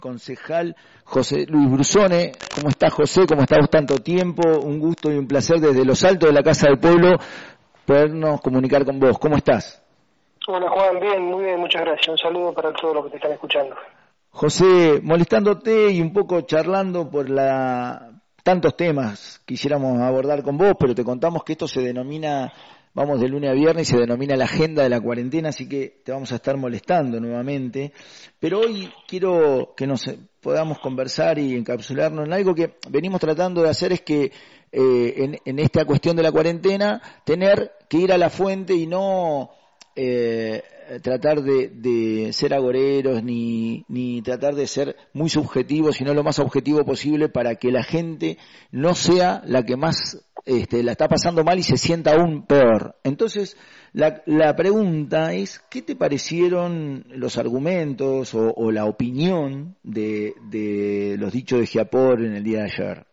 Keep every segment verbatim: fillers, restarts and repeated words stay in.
Concejal José Luis Brusone. ¿Cómo estás, José? ¿Cómo estás tanto tiempo? Un gusto y un placer desde los altos de la Casa del Pueblo podernos comunicar con vos. ¿Cómo estás? Hola, Juan, bien, muy bien, muchas gracias. Un saludo para todos los que te están escuchando. José, molestándote y un poco charlando por la tantos temas quisiéramos abordar con vos, pero te contamos que esto se denomina, vamos de lunes a viernes, y se denomina la agenda de la cuarentena, así que te vamos a estar molestando nuevamente. Pero hoy quiero que nos podamos conversar y encapsularnos en algo que venimos tratando de hacer, es que eh, en, en esta cuestión de la cuarentena, tener que ir a la fuente y no eh, tratar de, de ser agoreros, ni, ni tratar de ser muy subjetivos, sino lo más objetivo posible para que la gente no sea la que más este, la está pasando mal y se sienta aún peor. Entonces, la, la pregunta es, ¿qué te parecieron los argumentos o, o la opinión de, de los dichos de Giapor en el día de ayer?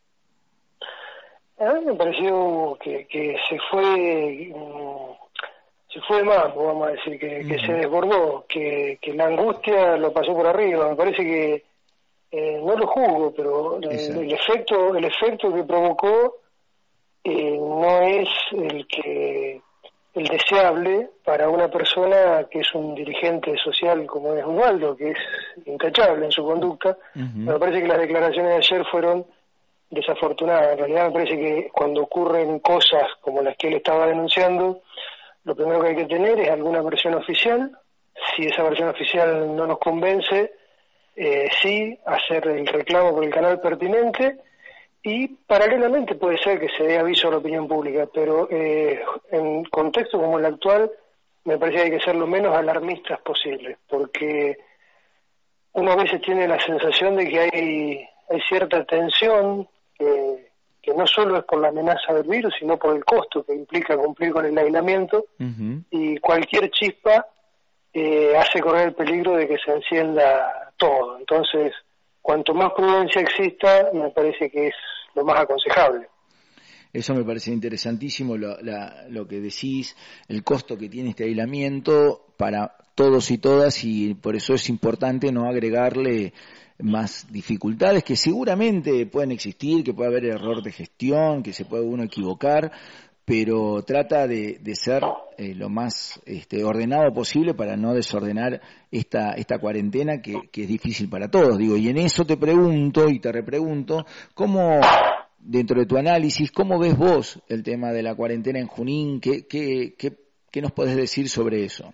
A mí me pareció que, que se fue... Um... se fue de más, vamos a decir, que, que uh-huh. se desbordó, que, que la angustia lo pasó por arriba. Me parece que, eh, no lo juzgo, pero el, el efecto el efecto que provocó eh, no es el que el deseable para una persona que es un dirigente social como es Ubaldo, que es intachable en su conducta. Uh-huh. Me parece que las declaraciones de ayer fueron desafortunadas. En realidad me parece que cuando ocurren cosas como las que él estaba denunciando, lo primero que hay que tener es alguna versión oficial. Si esa versión oficial no nos convence, eh, sí, hacer el reclamo por el canal pertinente, y paralelamente puede ser que se dé aviso a la opinión pública, pero eh, en contexto como el actual, me parece que hay que ser lo menos alarmistas posible, porque uno a veces tiene la sensación de que hay, hay cierta tensión, que que no solo es por la amenaza del virus, sino por el costo que implica cumplir con el aislamiento, uh-huh. y cualquier chispa eh, hace correr el peligro de que se encienda todo. Entonces, cuanto más prudencia exista, me parece que es lo más aconsejable. Eso me parece interesantísimo, lo, la, lo que decís, el costo que tiene este aislamiento para todos y todas, y por eso es importante no agregarle más dificultades que seguramente pueden existir, que puede haber error de gestión, que se puede uno equivocar, pero trata de, de ser eh, lo más este, ordenado posible para no desordenar esta esta cuarentena que, que es difícil para todos. Digo, y en eso te pregunto y te repregunto, ¿cómo, dentro de tu análisis, cómo ves vos el tema de la cuarentena en Junín? ¿Qué, qué, qué, qué nos podés decir sobre eso?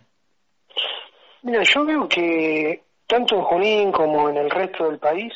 Mira, yo veo que tanto en Junín como en el resto del país,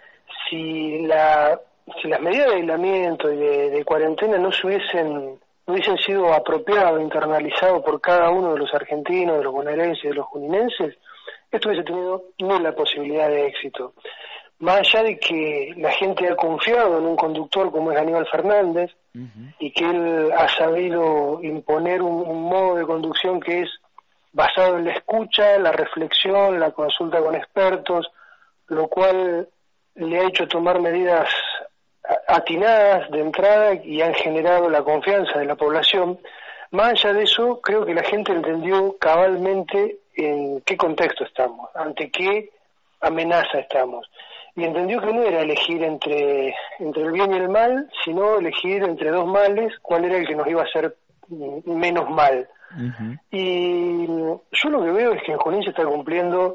si la si las medidas de aislamiento y de, de cuarentena no se hubiesen no hubiesen sido apropiadas, internalizadas por cada uno de los argentinos, de los bonaerenses y de los juninenses, esto hubiese tenido nula posibilidad de éxito. Más allá de que la gente ha confiado en un conductor como es Aníbal Fernández, uh-huh. y que él ha sabido imponer un, un modo de conducción que es basado en la escucha, la reflexión, la consulta con expertos, lo cual le ha hecho tomar medidas atinadas de entrada y han generado la confianza de la población. Más allá de eso, creo que la gente entendió cabalmente en qué contexto estamos, ante qué amenaza estamos, y entendió que no era elegir entre, entre el bien y el mal, sino elegir entre dos males cuál era el que nos iba a hacer menos mal. Uh-huh. Y yo lo que veo es que en Junín se está cumpliendo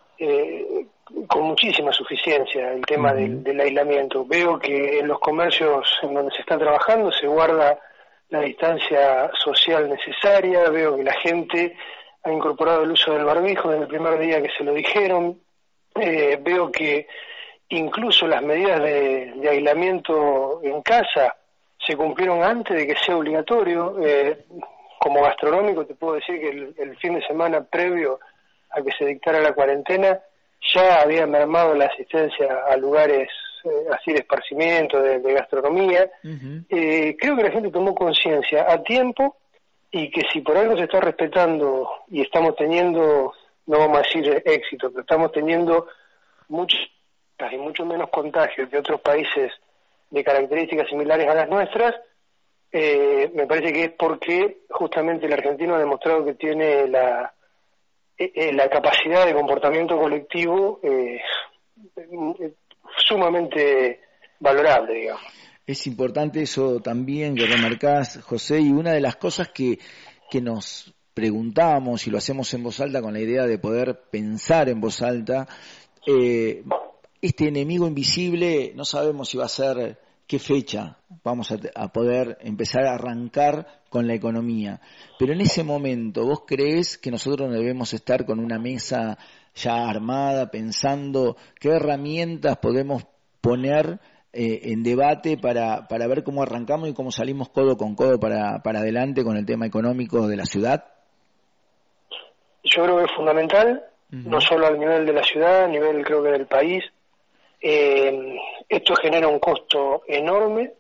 eh, con muchísima suficiencia el tema uh-huh. del, del aislamiento. Veo que en los comercios en donde se está trabajando se guarda la distancia social necesaria, veo que la gente ha incorporado el uso del barbijo desde el primer día que se lo dijeron, eh, veo que incluso las medidas de, de aislamiento en casa se cumplieron antes de que sea obligatorio. eh, Como gastronómico te puedo decir que el, el fin de semana previo a que se dictara la cuarentena ya había mermado la asistencia a lugares eh, así de esparcimiento, de, de gastronomía. Uh-huh. Eh, creo que la gente tomó conciencia a tiempo, y que si por algo se está respetando y estamos teniendo, no vamos a decir éxito, pero estamos teniendo muchos y mucho menos contagios que otros países de características similares a las nuestras, Eh, me parece que es porque justamente el argentino ha demostrado que tiene la eh, la capacidad de comportamiento colectivo eh, sumamente valorable, digamos. Es importante eso también que remarcás, José, y una de las cosas que, que nos preguntamos y lo hacemos en voz alta con la idea de poder pensar en voz alta, eh, este enemigo invisible no sabemos si va a ser qué fecha vamos a, a poder empezar a arrancar con la economía, pero en ese momento ¿vos creés que nosotros debemos estar con una mesa ya armada pensando qué herramientas podemos poner Eh, en debate para, para ver cómo arrancamos y cómo salimos codo con codo para, para adelante con el tema económico de la ciudad? Yo creo que es fundamental, uh-huh. no solo al nivel de la ciudad, a nivel creo que del país. Eh, esto genera un costo enorme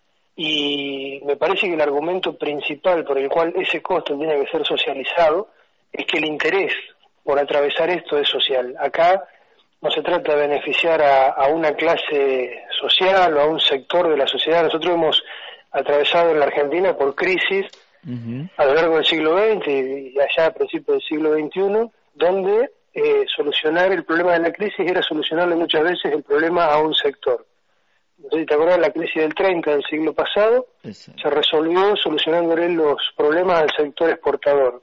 y me parece que el argumento principal por el cual ese costo tiene que ser socializado es que el interés por atravesar esto es social. Acá no se trata de beneficiar a, a una clase social o a un sector de la sociedad. Nosotros hemos atravesado en la Argentina por crisis uh-huh. a lo largo del siglo veinte y allá a principios del siglo veintiuno, donde eh, solucionar el problema de la crisis era solucionarle muchas veces el problema a un sector. No sé si te acuerdas de la crisis del treinta del siglo pasado, sí. se resolvió solucionándole los problemas al sector exportador.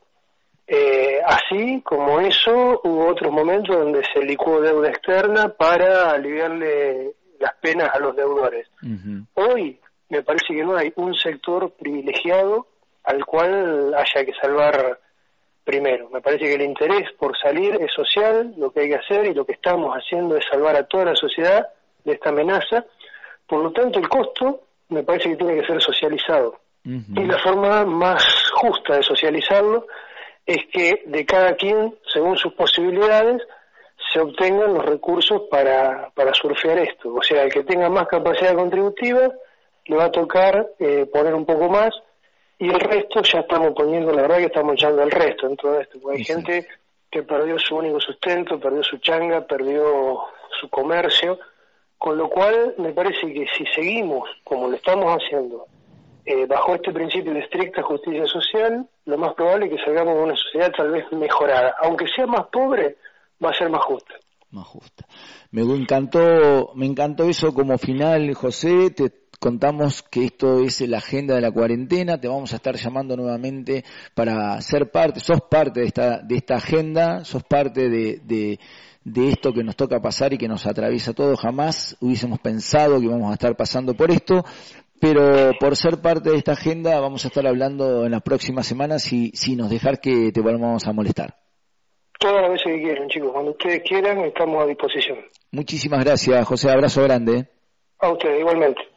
Eh, así como eso, hubo otros momentos donde se licuó deuda externa para aliviarle las penas a los deudores. Uh-huh. Hoy me parece que no hay un sector privilegiado al cual haya que salvar primero. Me parece que el interés por salir es social, lo que hay que hacer y lo que estamos haciendo es salvar a toda la sociedad de esta amenaza. Por lo tanto, el costo me parece que tiene que ser socializado. Uh-huh. Y la forma más justa de socializarlo es que de cada quien, según sus posibilidades, se obtengan los recursos para, para surfear esto. O sea, el que tenga más capacidad contributiva le va a tocar eh, poner un poco más y el resto ya estamos poniendo, la verdad que estamos echando el resto en todo esto. Porque hay sí. gente que perdió su único sustento, perdió su changa, perdió su comercio, con lo cual me parece que si seguimos como lo estamos haciendo, Eh, bajo este principio de estricta justicia social, lo más probable es que salgamos de una sociedad tal vez mejorada. Aunque sea más pobre, va a ser más justa. Más justa. Me encantó, me encantó eso como final, José. Te contamos que esto es la agenda de la cuarentena. Te vamos a estar llamando nuevamente para ser parte. Sos parte de esta, de esta agenda, sos parte de, de de esto que nos toca pasar y que nos atraviesa todo. Jamás hubiésemos pensado que íbamos a estar pasando por esto, pero por ser parte de esta agenda vamos a estar hablando en las próximas semanas y si nos dejar que te volvamos a molestar. Todas las veces que quieran, chicos. Cuando ustedes quieran, estamos a disposición. Muchísimas gracias, José. Abrazo grande. A ustedes, igualmente.